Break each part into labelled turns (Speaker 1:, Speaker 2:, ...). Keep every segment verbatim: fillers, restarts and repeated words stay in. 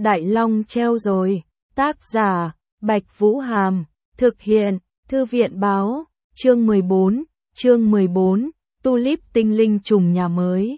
Speaker 1: Đại Long treo rồi. Tác giả, Bạch Vũ Hàm. Thực hiện, Thư viện Báo. Chương mười bốn, chương mười bốn, Tulip tinh linh trùng nhà mới.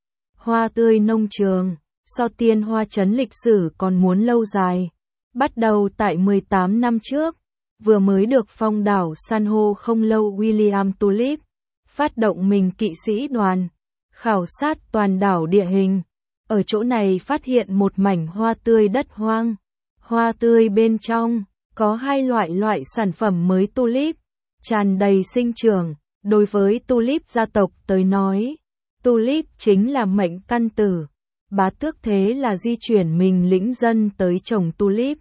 Speaker 1: Hoa tươi nông trường, so tiên hoa trấn lịch sử còn muốn lâu dài. Bắt đầu tại mười tám năm trước, vừa mới được phong đảo san hô không lâu William Tulip, phát động mình kỵ sĩ đoàn, khảo sát toàn đảo địa hình. Ở chỗ này phát hiện một mảnh hoa tươi đất hoang. Hoa tươi bên trong, có hai loại loại sản phẩm mới tulip, tràn đầy sinh trưởng. Đối với tulip gia tộc tới nói, tulip chính là mệnh căn tử. Bá tước thế là di chuyển mình lĩnh dân tới trồng tulip.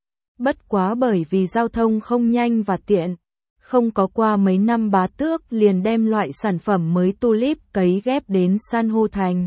Speaker 1: Bất quá bởi vì giao thông không nhanh và tiện, không có qua mấy năm bá tước liền đem loại sản phẩm mới tulip cấy ghép đến san hô thành.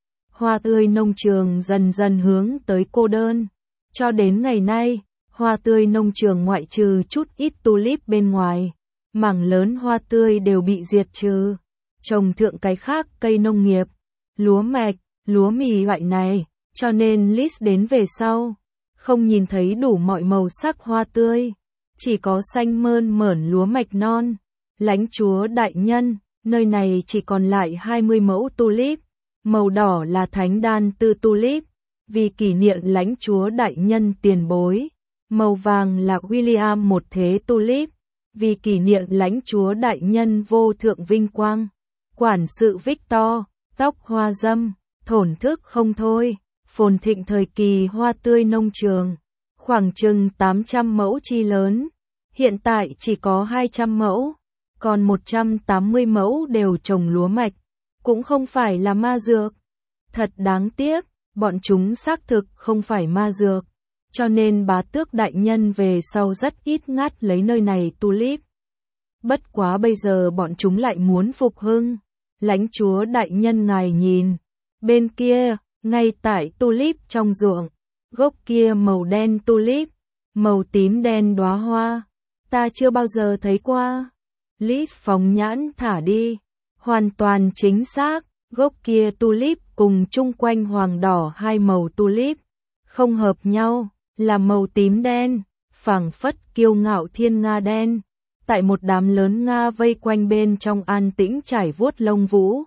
Speaker 1: Hoa tươi nông trường dần dần hướng tới cô đơn. Cho đến ngày nay, hoa tươi nông trường ngoại trừ chút ít tulip bên ngoài, mảng lớn hoa tươi đều bị diệt trừ. Trồng thượng cái khác cây nông nghiệp, lúa mạch, lúa mì loại này, cho nên Liz đến về sau, không nhìn thấy đủ mọi màu sắc hoa tươi, chỉ có xanh mơn mởn lúa mạch non. Lãnh chúa đại nhân, nơi này chỉ còn lại hai mươi mẫu tulip, màu đỏ là thánh đan tư tulip, vì kỷ niệm lãnh chúa đại nhân tiền bối. Màu vàng là William một thế tulip, vì kỷ niệm lãnh chúa đại nhân vô thượng vinh quang. Quản sự Victor, tóc hoa dâm, thổn thức không thôi. Phồn thịnh thời kỳ hoa tươi nông trường, khoảng chừng tám trăm mẫu chi lớn, hiện tại chỉ có hai trăm mẫu, còn một trăm tám mươi mẫu đều trồng lúa mạch, cũng không phải là ma dược. Thật đáng tiếc, bọn chúng xác thực không phải ma dược, cho nên bá tước đại nhân về sau rất ít ngắt lấy nơi này tulip. Bất quá bây giờ bọn chúng lại muốn phục hưng. Lãnh chúa đại nhân ngài nhìn, bên kia, ngay tại tulip trong ruộng, gốc kia màu đen tulip, màu tím đen đóa hoa, ta chưa bao giờ thấy qua. Liz phóng nhãn thả đi, hoàn toàn chính xác, gốc kia tulip cùng chung quanh hoàng đỏ hai màu tulip, không hợp nhau, là màu tím đen, phảng phất kiêu ngạo thiên nga đen. Tại một đám lớn nga vây quanh bên trong an tĩnh trải vuốt lông vũ.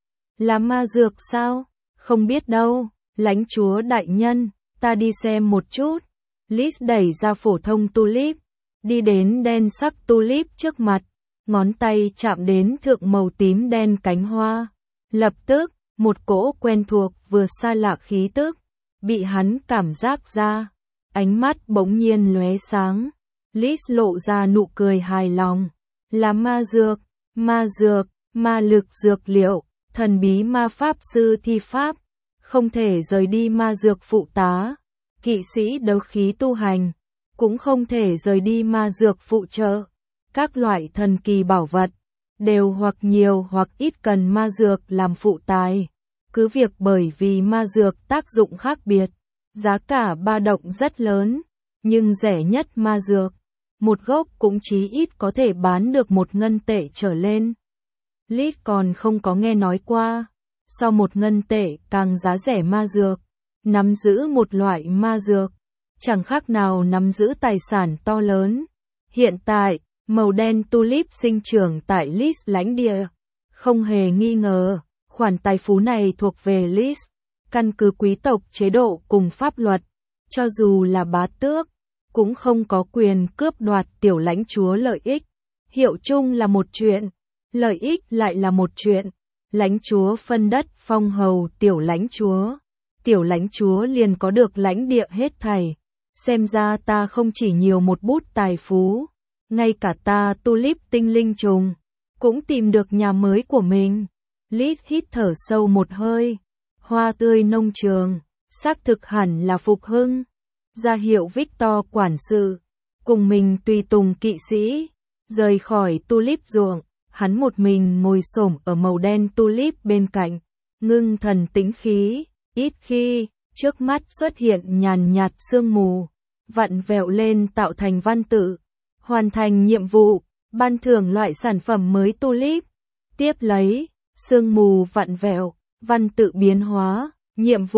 Speaker 1: Là ma dược sao? Không biết đâu, lãnh chúa đại nhân, ta đi xem một chút. Liz đẩy ra phổ thông tulip, đi đến đen sắc tulip trước mặt, ngón tay chạm đến thượng màu tím đen cánh hoa. Lập tức, một cỗ quen thuộc vừa xa lạ khí tức, bị hắn cảm giác ra, ánh mắt bỗng nhiên lóe sáng. Liz lộ ra nụ cười hài lòng. Là ma dược, ma dược, ma lực dược liệu, thần bí ma pháp sư thi pháp, không thể rời đi ma dược phụ tá, kỵ sĩ đấu khí tu hành, cũng không thể rời đi ma dược phụ trợ. Các loại thần kỳ bảo vật, đều hoặc nhiều hoặc ít cần ma dược làm phụ tài. Cứ việc bởi vì ma dược tác dụng khác biệt, giá cả ba động rất lớn, nhưng rẻ nhất ma dược, một gốc cũng chí ít có thể bán được một ngân tệ trở lên. Liz còn không có nghe nói qua, sau một ngân tệ càng giá rẻ ma dược, nắm giữ một loại ma dược, chẳng khác nào nắm giữ tài sản to lớn. Hiện tại, màu đen tulip sinh trưởng tại Liz lãnh địa, không hề nghi ngờ, khoản tài phú này thuộc về Liz, căn cứ quý tộc chế độ cùng pháp luật, cho dù là bá tước, cũng không có quyền cướp đoạt tiểu lãnh chúa lợi ích. Hiệu chung là một chuyện, lợi ích lại là một chuyện. Lãnh chúa phân đất phong hầu tiểu lãnh chúa, tiểu lãnh chúa liền có được lãnh địa hết thảy. Xem ra ta không chỉ nhiều một bút tài phú, ngay cả ta tulip tinh linh trùng, cũng tìm được nhà mới của mình. Liz hít thở sâu một hơi, hoa tươi nông trường, xác thực hẳn là phục hưng. Ra hiệu Victor quản sự, cùng mình tùy tùng kỵ sĩ, rời khỏi tulip ruộng, hắn một mình ngồi xổm ở màu đen tulip bên cạnh, ngưng thần tĩnh khí. Ít khi, trước mắt xuất hiện nhàn nhạt sương mù, vặn vẹo lên tạo thành văn tự. Hoàn thành nhiệm vụ, ban thưởng loại sản phẩm mới tulip. Tiếp lấy, sương mù vặn vẹo, văn tự biến hóa, nhiệm vụ,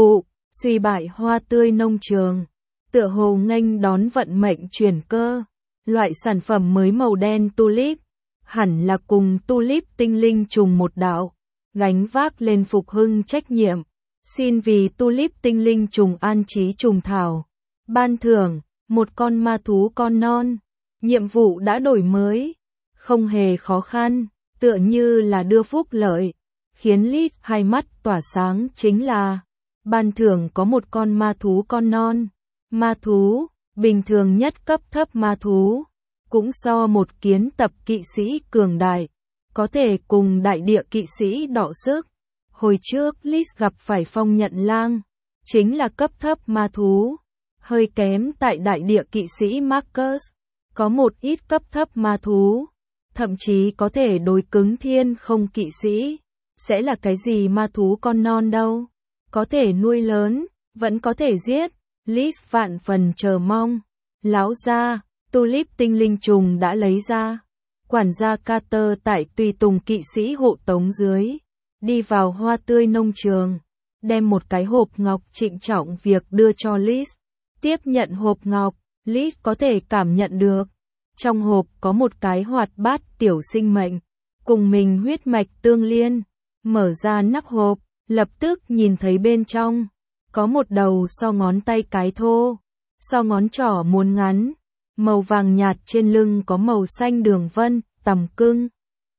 Speaker 1: suy bại hoa tươi nông trường, tựa hồ nghênh đón vận mệnh chuyển cơ. Loại sản phẩm mới màu đen tulip, hẳn là cùng tulip tinh linh trùng một đạo, gánh vác lên phục hưng trách nhiệm. Xin vì tulip tinh linh trùng an trí trùng thảo. Ban thưởng, một con ma thú con non. Nhiệm vụ đã đổi mới, không hề khó khăn, tựa như là đưa phúc lợi. Khiến Liz hai mắt tỏa sáng chính là, ban thưởng có một con ma thú con non. Ma thú, bình thường nhất cấp thấp ma thú, cũng so một kiến tập kỵ sĩ cường đại, có thể cùng đại địa kỵ sĩ đọ sức. Hồi trước Liz gặp phải Phong Nhận Lang, chính là cấp thấp ma thú, hơi kém tại đại địa kỵ sĩ Marcus, có một ít cấp thấp ma thú, thậm chí có thể đối cứng thiên không kỵ sĩ, sẽ là cái gì ma thú con non đâu, có thể nuôi lớn, vẫn có thể giết. Liz vạn phần chờ mong. Lão gia, tulip tinh linh trùng đã lấy ra. Quản gia Carter tại tùy tùng kỵ sĩ hộ tống dưới, đi vào hoa tươi nông trường, đem một cái hộp ngọc trịnh trọng việc đưa cho Liz. Tiếp nhận hộp ngọc, Liz có thể cảm nhận được, trong hộp có một cái hoạt bát tiểu sinh mệnh, cùng mình huyết mạch tương liên. Mở ra nắp hộp, lập tức nhìn thấy bên trong có một đầu so ngón tay cái thô, so ngón trỏ muốn ngắn, màu vàng nhạt, trên lưng có màu xanh đường vân, tằm cưng.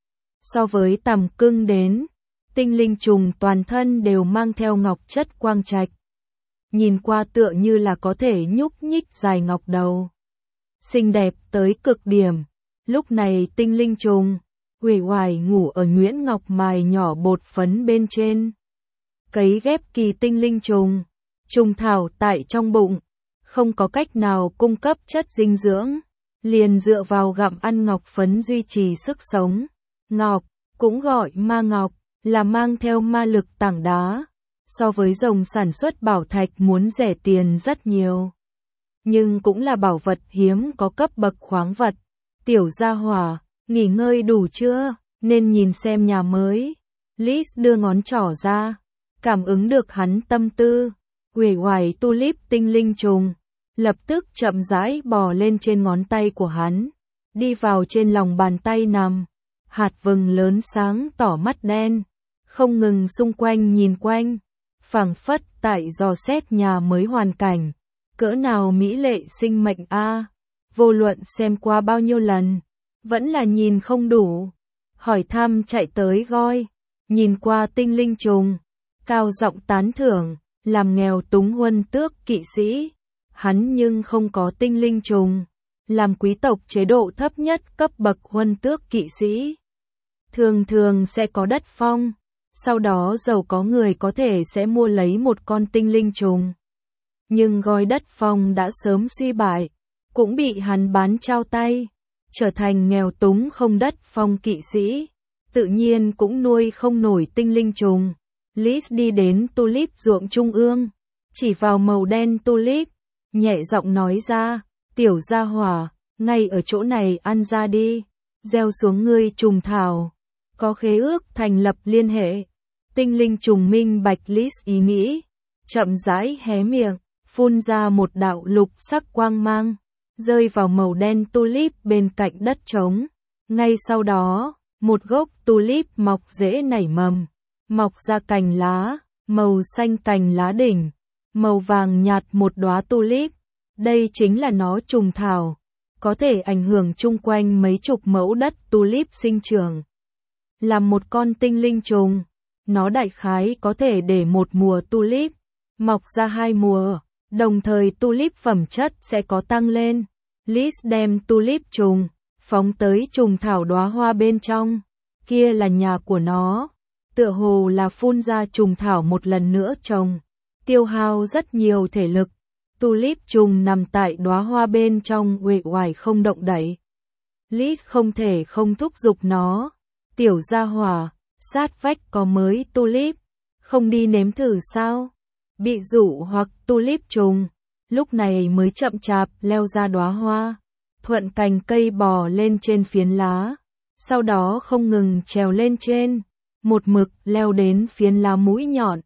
Speaker 1: So với tằm cưng đến, tinh linh trùng toàn thân đều mang theo ngọc chất quang trạch. Nhìn qua tựa như là có thể nhúc nhích dài ngọc đầu. Xinh đẹp tới cực điểm. Lúc này tinh linh trùng, uể oải ngủ ở nhuyễn ngọc mài nhỏ bột phấn bên trên. Cấy ghép kỳ tinh linh trùng, trùng thảo tại trong bụng, không có cách nào cung cấp chất dinh dưỡng, liền dựa vào gặm ăn ngọc phấn duy trì sức sống. Ngọc, cũng gọi ma ngọc, là mang theo ma lực tảng đá, so với rồng sản xuất bảo thạch muốn rẻ tiền rất nhiều. Nhưng cũng là bảo vật hiếm có cấp bậc khoáng vật. Tiểu gia hỏa, nghỉ ngơi đủ chưa, nên nhìn xem nhà mới. Liz đưa ngón trỏ ra, cảm ứng được hắn tâm tư. Uể oải tulip tinh linh trùng, lập tức chậm rãi bò lên trên ngón tay của hắn, đi vào trên lòng bàn tay nằm. Hạt vừng lớn sáng tỏ mắt đen, không ngừng xung quanh nhìn quanh, phảng phất tại dò xét nhà mới hoàn cảnh. Cỡ nào mỹ lệ sinh mệnh a, vô luận xem qua bao nhiêu lần, vẫn là nhìn không đủ. Hỏi thăm chạy tới goi, nhìn qua tinh linh trùng, cao giọng tán thưởng, làm nghèo túng huân tước kỵ sĩ. Hắn nhưng không có tinh linh trùng, làm quý tộc chế độ thấp nhất cấp bậc huân tước kỵ sĩ. Thường thường sẽ có đất phong, sau đó giàu có người có thể sẽ mua lấy một con tinh linh trùng. Nhưng gói đất phong đã sớm suy bại, cũng bị hắn bán trao tay, trở thành nghèo túng không đất phong kỵ sĩ, tự nhiên cũng nuôi không nổi tinh linh trùng. Liz đi đến tulip ruộng trung ương, chỉ vào màu đen tulip, nhẹ giọng nói ra, tiểu gia hỏa, ngay ở chỗ này ăn ra đi, gieo xuống ngươi trùng thảo, có khế ước thành lập liên hệ. Tinh linh trùng minh bạch Liz ý nghĩ, chậm rãi hé miệng, phun ra một đạo lục sắc quang mang, rơi vào màu đen tulip bên cạnh đất trống. Ngay sau đó, một gốc tulip mọc rễ nảy mầm, mọc ra cành lá, màu xanh cành lá đỉnh, màu vàng nhạt một đóa tulip. Đây chính là nó trùng thảo, có thể ảnh hưởng chung quanh mấy chục mẫu đất tulip sinh trưởng. Làm một con tinh linh trùng, nó đại khái có thể để một mùa tulip mọc ra hai mùa, đồng thời tulip phẩm chất sẽ có tăng lên. Liz đem tulip trùng phóng tới trùng thảo đóa hoa bên trong, kia là nhà của nó, tựa hồ là phun ra trùng thảo một lần nữa trồng, tiêu hao rất nhiều thể lực. Tulip trùng nằm tại đóa hoa bên trong uể oải không động đậy. Liz không thể không thúc giục nó, tiểu gia hỏa, sát vách có mới tulip, không đi nếm thử sao? Bị dụ hoặc tulip trùng, lúc này mới chậm chạp leo ra đóa hoa, thuận cành cây bò lên trên phiến lá, sau đó không ngừng trèo lên trên, một mực leo đến phiến lá mũi nhọn,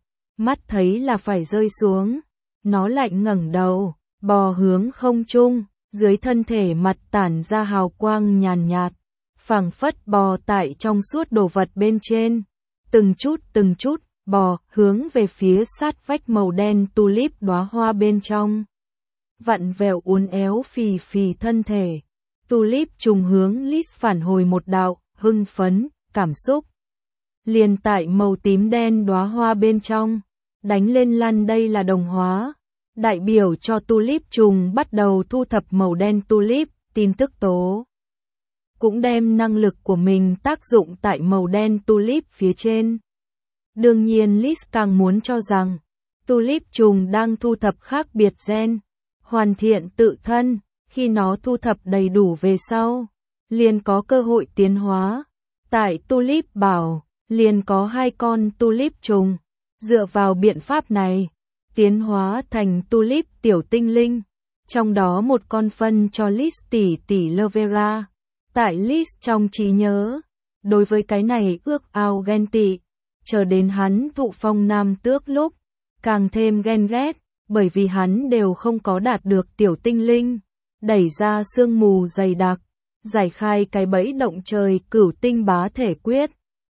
Speaker 1: mắt thấy là phải rơi xuống. Nó lạnh ngẩng đầu, bò hướng không trung, dưới thân thể mặt tản ra hào quang nhàn nhạt, phảng phất bò tại trong suốt đồ vật bên trên. Từng chút từng chút, bò hướng về phía sát vách màu đen tulip đóa hoa bên trong. Vặn vẹo uốn éo phì phì thân thể. Tulip trùng hướng Lis phản hồi một đạo, hưng phấn, cảm xúc. Liền tại màu tím đen đóa hoa bên trong, đánh lên lăn đây là đồng hóa. Đại biểu cho tulip trùng bắt đầu thu thập màu đen tulip, tin tức tố. Cũng đem năng lực của mình tác dụng tại màu đen tulip phía trên. Đương nhiên Lis càng muốn cho rằng, tulip trùng đang thu thập khác biệt gen, hoàn thiện tự thân, khi nó thu thập đầy đủ về sau, liền có cơ hội tiến hóa. Tại tulip bảo, liền có hai con tulip trùng, dựa vào biện pháp này, tiến hóa thành tulip tiểu tinh linh, trong đó một con phân cho Lis tỷ tỷ Lovera. Tại Lis trong trí nhớ, đối với cái này ước ao ghen tị, chờ đến hắn thụ phong nam tước lúc, càng thêm ghen ghét, bởi vì hắn đều không có đạt được tiểu tinh linh, đẩy ra sương mù dày đặc, giải khai cái bẫy động trời cửu tinh bá thể quyết.